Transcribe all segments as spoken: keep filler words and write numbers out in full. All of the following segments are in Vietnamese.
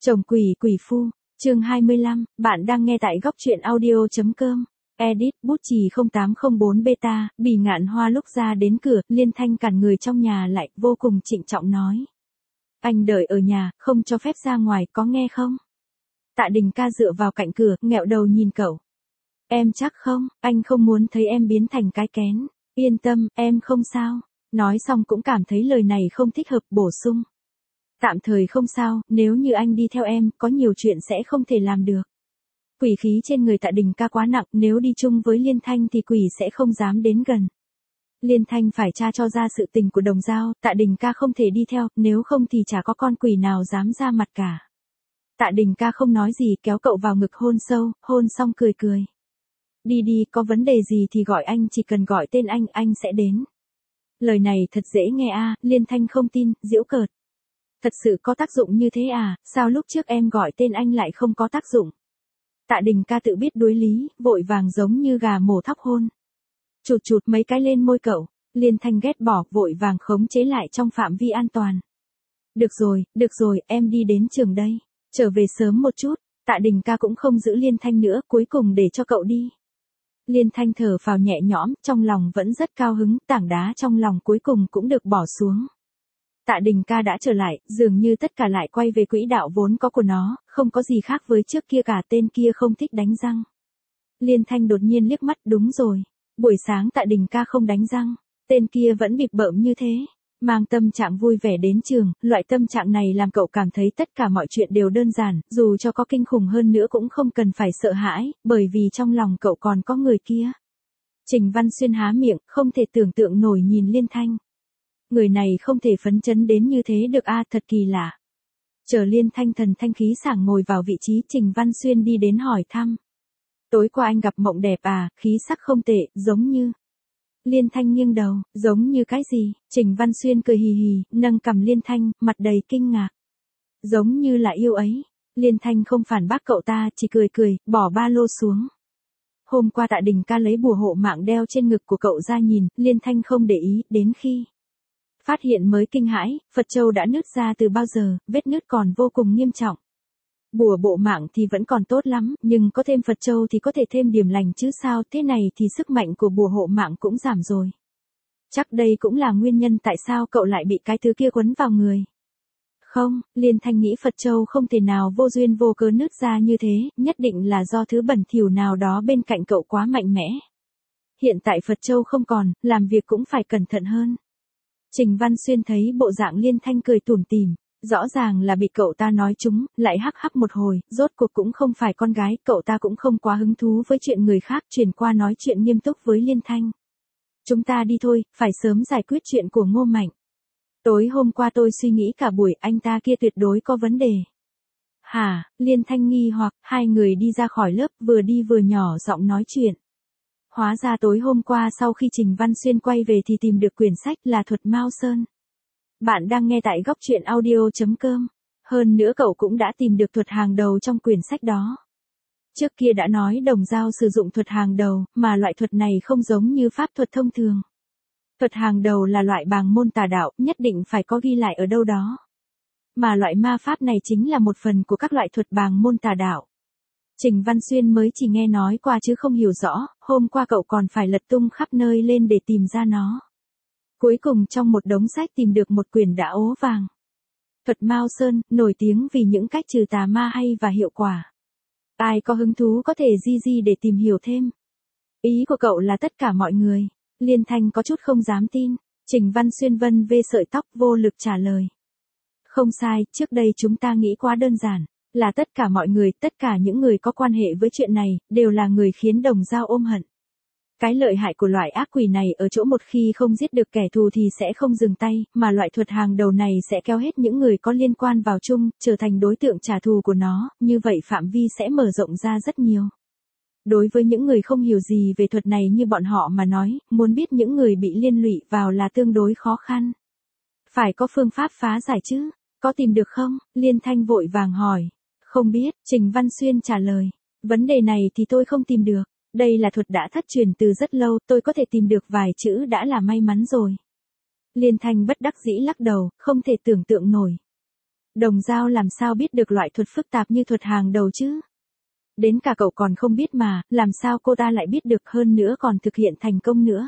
Chồng quỷ quỷ phu, chương hai mươi lăm, bạn đang nghe tại góc truyện audio.com. Edit, bút chì không tám không bốn beta, Bỉ Ngạn Hoa lúc ra đến cửa, Liên Thanh cản người trong nhà lại, vô cùng trịnh trọng nói. Anh đợi ở nhà, không cho phép ra ngoài, có nghe không? Tạ Đình ca dựa vào cạnh cửa, nghẹo đầu nhìn cậu. Em chắc không, anh không muốn thấy em biến thành cái kén. Yên tâm, em không sao. Nói xong cũng cảm thấy lời này không thích hợp, bổ sung. Tạm thời không sao, nếu như anh đi theo em, có nhiều chuyện sẽ không thể làm được. Quỷ khí trên người Tạ Đình ca quá nặng, nếu đi chung với Liên Thanh thì quỷ sẽ không dám đến gần. Liên Thanh phải tra cho ra sự tình của Đồng Dao, Tạ Đình ca không thể đi theo, nếu không thì chả có con quỷ nào dám ra mặt cả. Tạ Đình ca không nói gì, kéo cậu vào ngực hôn sâu, hôn xong cười cười. Đi đi, có vấn đề gì thì gọi anh, chỉ cần gọi tên anh, anh sẽ đến. Lời này thật dễ nghe a, Liên Thanh không tin, giễu cợt. Thật sự có tác dụng như thế à, sao lúc trước em gọi tên anh lại không có tác dụng? Tạ Đình ca tự biết đối lý, vội vàng giống như gà mổ thóc hôn. Chụt chụt mấy cái lên môi cậu, Liên Thanh ghét bỏ, vội vàng khống chế lại trong phạm vi an toàn. Được rồi, được rồi, em đi đến trường đây, trở về sớm một chút. Tạ Đình ca cũng không giữ Liên Thanh nữa, cuối cùng để cho cậu đi. Liên Thanh thở phào nhẹ nhõm, trong lòng vẫn rất cao hứng, tảng đá trong lòng cuối cùng cũng được bỏ xuống. Tạ Đình ca đã trở lại, dường như tất cả lại quay về quỹ đạo vốn có của nó, không có gì khác với trước kia cả, tên kia không thích đánh răng. Liên Thanh đột nhiên liếc mắt, đúng rồi. Buổi sáng Tạ Đình ca không đánh răng, tên kia vẫn bịp bợm như thế. Mang tâm trạng vui vẻ đến trường, loại tâm trạng này làm cậu cảm thấy tất cả mọi chuyện đều đơn giản, dù cho có kinh khủng hơn nữa cũng không cần phải sợ hãi, bởi vì trong lòng cậu còn có người kia. Trình Văn Xuyên há miệng, không thể tưởng tượng nổi nhìn Liên Thanh. Người này không thể phấn chấn đến như thế được a, thật kỳ lạ. Chờ Liên Thanh thần thanh khí sảng ngồi vào vị trí, Trình Văn Xuyên đi đến hỏi thăm. Tối qua anh gặp mộng đẹp à, khí sắc không tệ, giống như. Liên Thanh nghiêng đầu, giống như cái gì? Trình Văn Xuyên cười hì hì, nâng cằm Liên Thanh, mặt đầy kinh ngạc. Giống như là yêu ấy. Liên Thanh không phản bác cậu ta, chỉ cười cười, bỏ ba lô xuống. Hôm qua Tạ Đình ca lấy bùa hộ mạng đeo trên ngực của cậu ra nhìn, Liên Thanh không để ý, đến khi phát hiện mới kinh hãi, Phật Châu đã nứt ra từ bao giờ, vết nứt còn vô cùng nghiêm trọng. Bùa bộ mạng thì vẫn còn tốt lắm, nhưng có thêm Phật Châu thì có thể thêm điểm lành chứ sao, thế này thì sức mạnh của bùa hộ mạng cũng giảm rồi. Chắc đây cũng là nguyên nhân tại sao cậu lại bị cái thứ kia quấn vào người. Không, Liên Thanh nghĩ Phật Châu không thể nào vô duyên vô cớ nứt ra như thế, nhất định là do thứ bẩn thỉu nào đó bên cạnh cậu quá mạnh mẽ. Hiện tại Phật Châu không còn, làm việc cũng phải cẩn thận hơn. Trình Văn Xuyên thấy bộ dạng Liên Thanh cười tủm tỉm, rõ ràng là bị cậu ta nói trúng, lại hắc hắc một hồi, rốt cuộc cũng không phải con gái, cậu ta cũng không quá hứng thú với chuyện người khác, chuyển qua nói chuyện nghiêm túc với Liên Thanh. Chúng ta đi thôi, phải sớm giải quyết chuyện của Ngô Mạnh. Tối hôm qua tôi suy nghĩ cả buổi, anh ta kia tuyệt đối có vấn đề. Hả, Liên Thanh nghi hoặc, hai người đi ra khỏi lớp, vừa đi vừa nhỏ giọng nói chuyện. Hóa ra tối hôm qua sau khi Trình Văn Xuyên quay về thì tìm được quyển sách là Thuật Mao Sơn. Bạn đang nghe tại góc truyện audio.com. Hơn nữa cậu cũng đã tìm được thuật hàng đầu trong quyển sách đó. Trước kia đã nói Đồng Dao sử dụng thuật hàng đầu, mà loại thuật này không giống như pháp thuật thông thường. Thuật hàng đầu là loại bàng môn tà đạo, nhất định phải có ghi lại ở đâu đó. Mà loại ma pháp này chính là một phần của các loại thuật bàng môn tà đạo. Trình Văn Xuyên mới chỉ nghe nói qua chứ không hiểu rõ, hôm qua cậu còn phải lật tung khắp nơi lên để tìm ra nó. Cuối cùng trong một đống sách tìm được một quyển đã ố vàng. Thuật Mao Sơn, nổi tiếng vì những cách trừ tà ma hay và hiệu quả. Ai có hứng thú có thể di di để tìm hiểu thêm. Ý của cậu là tất cả mọi người. Liên Thanh có chút không dám tin. Trình Văn Xuyên vân vê sợi tóc vô lực trả lời. Không sai, trước đây chúng ta nghĩ quá đơn giản. Là tất cả mọi người, tất cả những người có quan hệ với chuyện này, đều là người khiến Đồng Dao ôm hận. Cái lợi hại của loại ác quỷ này ở chỗ một khi không giết được kẻ thù thì sẽ không dừng tay, mà loại thuật hàng đầu này sẽ kéo hết những người có liên quan vào chung, trở thành đối tượng trả thù của nó, như vậy phạm vi sẽ mở rộng ra rất nhiều. Đối với những người không hiểu gì về thuật này như bọn họ mà nói, muốn biết những người bị liên lụy vào là tương đối khó khăn. Phải có phương pháp phá giải chứ, có tìm được không? Liên Thanh vội vàng hỏi. Không biết, Trình Văn Xuyên trả lời. Vấn đề này thì tôi không tìm được. Đây là thuật đã thất truyền từ rất lâu, tôi có thể tìm được vài chữ đã là may mắn rồi. Liên Thanh bất đắc dĩ lắc đầu, không thể tưởng tượng nổi. Đồng Dao làm sao biết được loại thuật phức tạp như thuật hàng đầu chứ? Đến cả cậu còn không biết mà, làm sao cô ta lại biết được, hơn nữa còn thực hiện thành công nữa.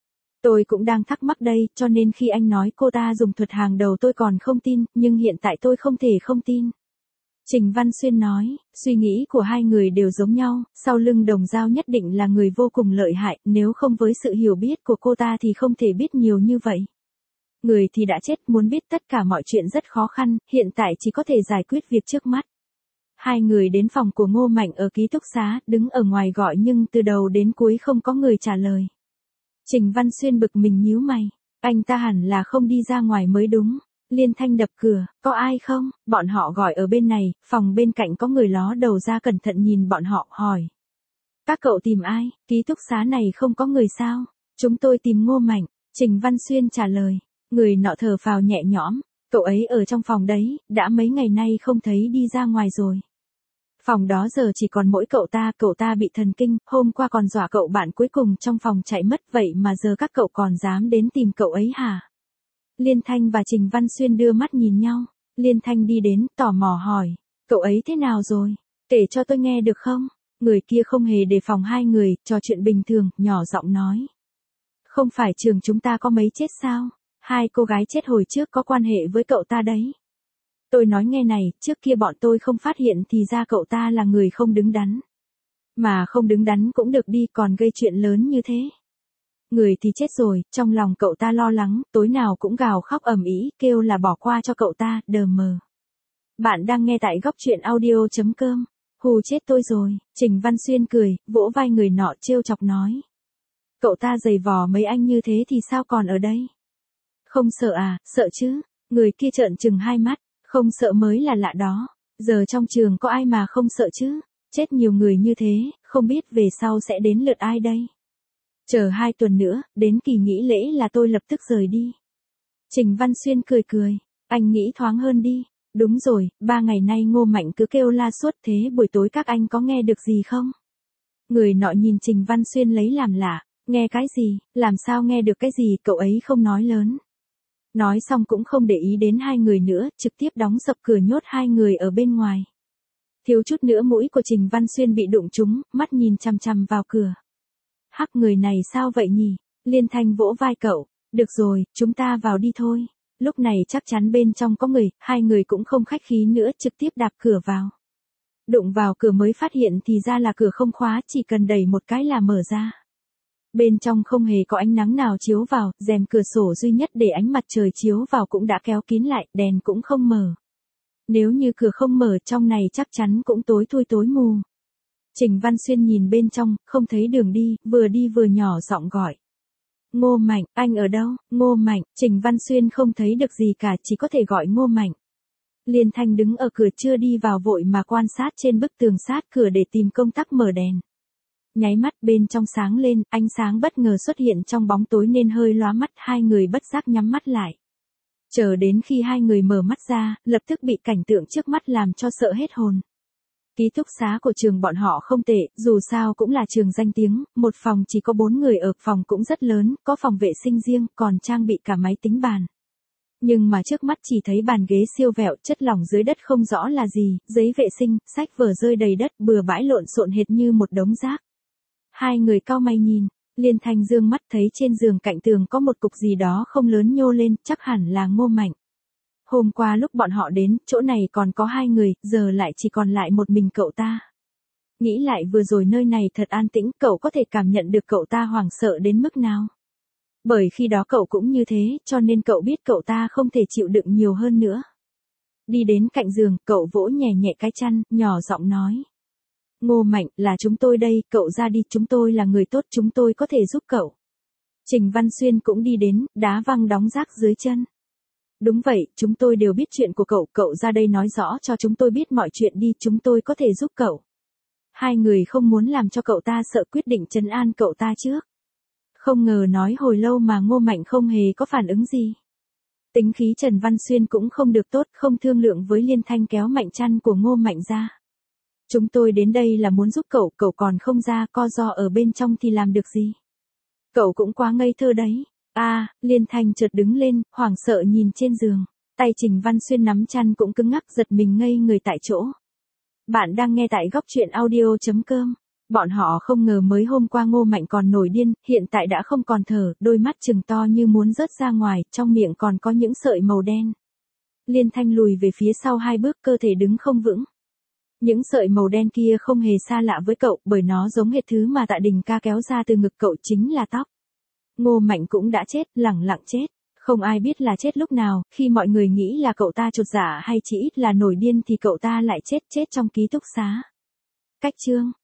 Tôi cũng đang thắc mắc đây, cho nên khi anh nói cô ta dùng thuật hàng đầu tôi còn không tin, nhưng hiện tại tôi không thể không tin. Trình Văn Xuyên nói, suy nghĩ của hai người đều giống nhau, sau lưng Đồng Dao nhất định là người vô cùng lợi hại, nếu không với sự hiểu biết của cô ta thì không thể biết nhiều như vậy. Người thì đã chết, muốn biết tất cả mọi chuyện rất khó khăn, hiện tại chỉ có thể giải quyết việc trước mắt. Hai người đến phòng của Ngô Mạnh ở ký túc xá, đứng ở ngoài gọi nhưng từ đầu đến cuối không có người trả lời. Trình Văn Xuyên bực mình nhíu mày, anh ta hẳn là không đi ra ngoài mới đúng. Liên Thanh đập cửa, có ai không? Bọn họ gọi ở bên này, phòng bên cạnh có người ló đầu ra cẩn thận nhìn bọn họ, hỏi. Các cậu tìm ai? Ký túc xá này không có người sao? Chúng tôi tìm Ngô Mạnh, Trình Văn Xuyên trả lời. Người nọ thở phào nhẹ nhõm, cậu ấy ở trong phòng đấy, đã mấy ngày nay không thấy đi ra ngoài rồi. Phòng đó giờ chỉ còn mỗi cậu ta, cậu ta bị thần kinh, hôm qua còn dọa cậu bạn cuối cùng trong phòng chạy mất, vậy mà giờ các cậu còn dám đến tìm cậu ấy hả? Liên Thanh và Trình Văn Xuyên đưa mắt nhìn nhau, Liên Thanh đi đến, tò mò hỏi, cậu ấy thế nào rồi? Kể cho tôi nghe được không? Người kia không hề đề phòng hai người, trò chuyện bình thường, nhỏ giọng nói. Không phải trường chúng ta có mấy chết sao? Hai cô gái chết hồi trước có quan hệ với cậu ta đấy. Tôi nói nghe này, trước kia bọn tôi không phát hiện thì ra cậu ta là người không đứng đắn. Mà không đứng đắn cũng được đi, còn gây chuyện lớn như thế. Người thì chết rồi, trong lòng cậu ta lo lắng, tối nào cũng gào khóc ầm ĩ, kêu là bỏ qua cho cậu ta, đờ mờ. Bạn đang nghe tại góc truyện audio chấm com. Hù chết tôi rồi, Trình Văn Xuyên cười, vỗ vai người nọ trêu chọc nói. Cậu ta giày vò mấy anh như thế thì sao còn ở đây? Không sợ à, sợ chứ, người kia trợn trừng hai mắt, không sợ mới là lạ đó, giờ trong trường có ai mà không sợ chứ, chết nhiều người như thế, không biết về sau sẽ đến lượt ai đây. Chờ hai tuần nữa, đến kỳ nghỉ lễ là tôi lập tức rời đi. Trình Văn Xuyên cười cười, anh nghĩ thoáng hơn đi, đúng rồi, ba ngày nay Ngô Mạnh cứ kêu la suốt thế, buổi tối các anh có nghe được gì không? Người nọ nhìn Trình Văn Xuyên lấy làm lạ, nghe cái gì, làm sao nghe được cái gì, cậu ấy không nói lớn. Nói xong cũng không để ý đến hai người nữa, trực tiếp đóng sập cửa nhốt hai người ở bên ngoài. Thiếu chút nữa mũi của Trình Văn Xuyên bị đụng trúng, mắt nhìn chằm chằm vào cửa. Hắc, người này sao vậy nhỉ? Liên Thanh vỗ vai cậu, được rồi, chúng ta vào đi thôi. Lúc này chắc chắn bên trong có người, hai người cũng không khách khí nữa, trực tiếp đạp cửa vào. Đụng vào cửa mới phát hiện thì ra là cửa không khóa, chỉ cần đẩy một cái là mở ra. Bên trong không hề có ánh nắng nào chiếu vào, rèm cửa sổ duy nhất để ánh mặt trời chiếu vào cũng đã kéo kín lại, đèn cũng không mở. Nếu như cửa không mở, trong này chắc chắn cũng tối thui tối mù. Trình Văn Xuyên nhìn bên trong, không thấy đường đi, vừa đi vừa nhỏ giọng gọi. Ngô Mạnh, anh ở đâu? Ngô Mạnh, Trình Văn Xuyên không thấy được gì cả, chỉ có thể gọi Ngô Mạnh. Liên Thanh đứng ở cửa chưa đi vào vội mà quan sát trên bức tường sát cửa để tìm công tắc mở đèn. Nháy mắt bên trong sáng lên, ánh sáng bất ngờ xuất hiện trong bóng tối nên hơi lóa mắt, hai người bất giác nhắm mắt lại. Chờ đến khi hai người mở mắt ra, lập tức bị cảnh tượng trước mắt làm cho sợ hết hồn. Ký túc xá của trường bọn họ không tệ, dù sao cũng là trường danh tiếng, một phòng chỉ có bốn người ở, phòng cũng rất lớn, có phòng vệ sinh riêng, còn trang bị cả máy tính bàn. Nhưng mà trước mắt chỉ thấy bàn ghế siêu vẹo, chất lỏng dưới đất không rõ là gì, giấy vệ sinh, sách vở rơi đầy đất, bừa bãi lộn xộn hệt như một đống rác. Hai người cau mày nhìn, Liên Thanh dương mắt thấy trên giường cạnh tường có một cục gì đó không lớn nhô lên, chắc hẳn là Ngô Mạnh. Hôm qua lúc bọn họ đến, chỗ này còn có hai người, giờ lại chỉ còn lại một mình cậu ta. Nghĩ lại vừa rồi nơi này thật an tĩnh, cậu có thể cảm nhận được cậu ta hoảng sợ đến mức nào. Bởi khi đó cậu cũng như thế, cho nên cậu biết cậu ta không thể chịu đựng nhiều hơn nữa. Đi đến cạnh giường, cậu vỗ nhẹ nhẹ cái chăn, nhỏ giọng nói. Ngô Mạnh, là chúng tôi đây, cậu ra đi, chúng tôi là người tốt, chúng tôi có thể giúp cậu. Trình Văn Xuyên cũng đi đến, đá văng đóng rác dưới chân. Đúng vậy, chúng tôi đều biết chuyện của cậu, cậu ra đây nói rõ cho chúng tôi biết mọi chuyện đi, chúng tôi có thể giúp cậu. Hai người không muốn làm cho cậu ta sợ, quyết định trấn an cậu ta trước. Không ngờ nói hồi lâu mà Ngô Mạnh không hề có phản ứng gì. Tính khí Trần Văn Xuyên cũng không được tốt, không thương lượng với Liên Thanh kéo mạnh chăn của Ngô Mạnh ra. Chúng tôi đến đây là muốn giúp cậu, cậu còn không ra, co ro ở bên trong thì làm được gì. Cậu cũng quá ngây thơ đấy. À, Liên Thanh chợt đứng lên, hoảng sợ nhìn trên giường. Tay Trình Văn Xuyên nắm chăn cũng cứng ngắc, giật mình ngây người tại chỗ. Bạn đang nghe tại góc truyện audio.com. Bọn họ không ngờ mới hôm qua Ngô Mạnh còn nổi điên, hiện tại đã không còn thở, đôi mắt trừng to như muốn rớt ra ngoài, trong miệng còn có những sợi màu đen. Liên Thanh lùi về phía sau hai bước, cơ thể đứng không vững. Những sợi màu đen kia không hề xa lạ với cậu, bởi nó giống hệt thứ mà Tạ Đình ca kéo ra từ ngực cậu, chính là tóc. Ngô Mạnh cũng đã chết, lẳng lặng chết. Không ai biết là chết lúc nào, khi mọi người nghĩ là cậu ta chột dạ hay chỉ ít là nổi điên thì cậu ta lại chết chết trong ký túc xá. Cách chương